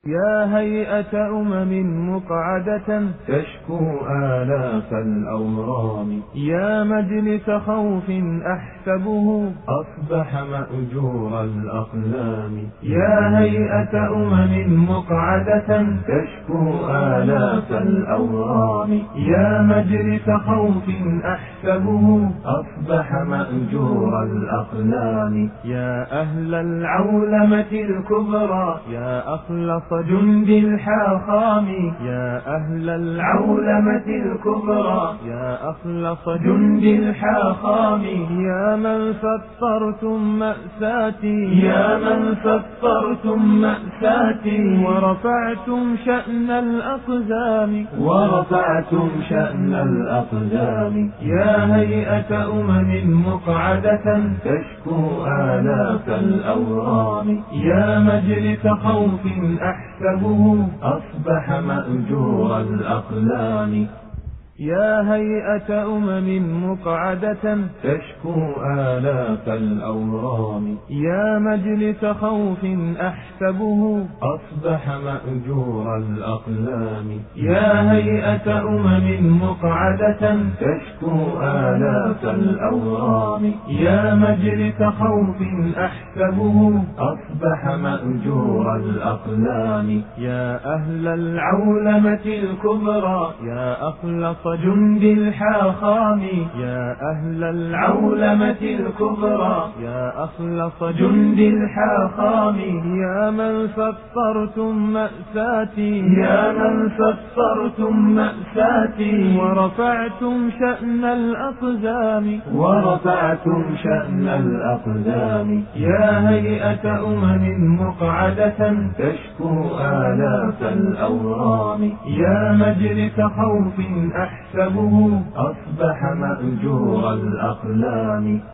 يا هيئة مقعدة تشكو آلاف الأورام. يا مجلس خوف أحسبه أصبح مأجور الأقلام. يا هيئة مقعدة تشكو آلاف الأورام. يا مجلس خوف أحسبه أصبح مأجور الأقلام. يا أهل العولمة الكبرى يا أخلص جند الحاخام يا أهل العولمة الكبرى يا أخلص جند الحاخام يا من سطرتم مأساتي يا من سطرتم مأساتي ورفعتم شأن الأقزام ورفعتم شأن الأقدام. يا هيئة مقعدة تشكو آلاف الأورام. يا مجلس خوف أحسبه أصبح مأجور الأقلام. يا هيئة مقعدة تشكو آلاف الأورام. يا مجلس خوف أحسبه أصبح مأجور الأقلام. يا هيئة مقعدة تشكو آلاف الأورام. يا مجلس خوف أحسبه أصبح مأجور الأقلام. يا أهل العولمة الكبرى يا أخلص جند الحاخام يا أهل العولمة الكبرى يا أخلص جند الحاخام يا من سطرتم مأساتي يا من سطرتم مأساتي ورفعتم شأن الأقزام ورفعتم شأن الأقدام. يا هيئة مقعدة تشكو آلاف الأورام. يا مجلس خوف أحسبه أصبح مأجور الأقلام.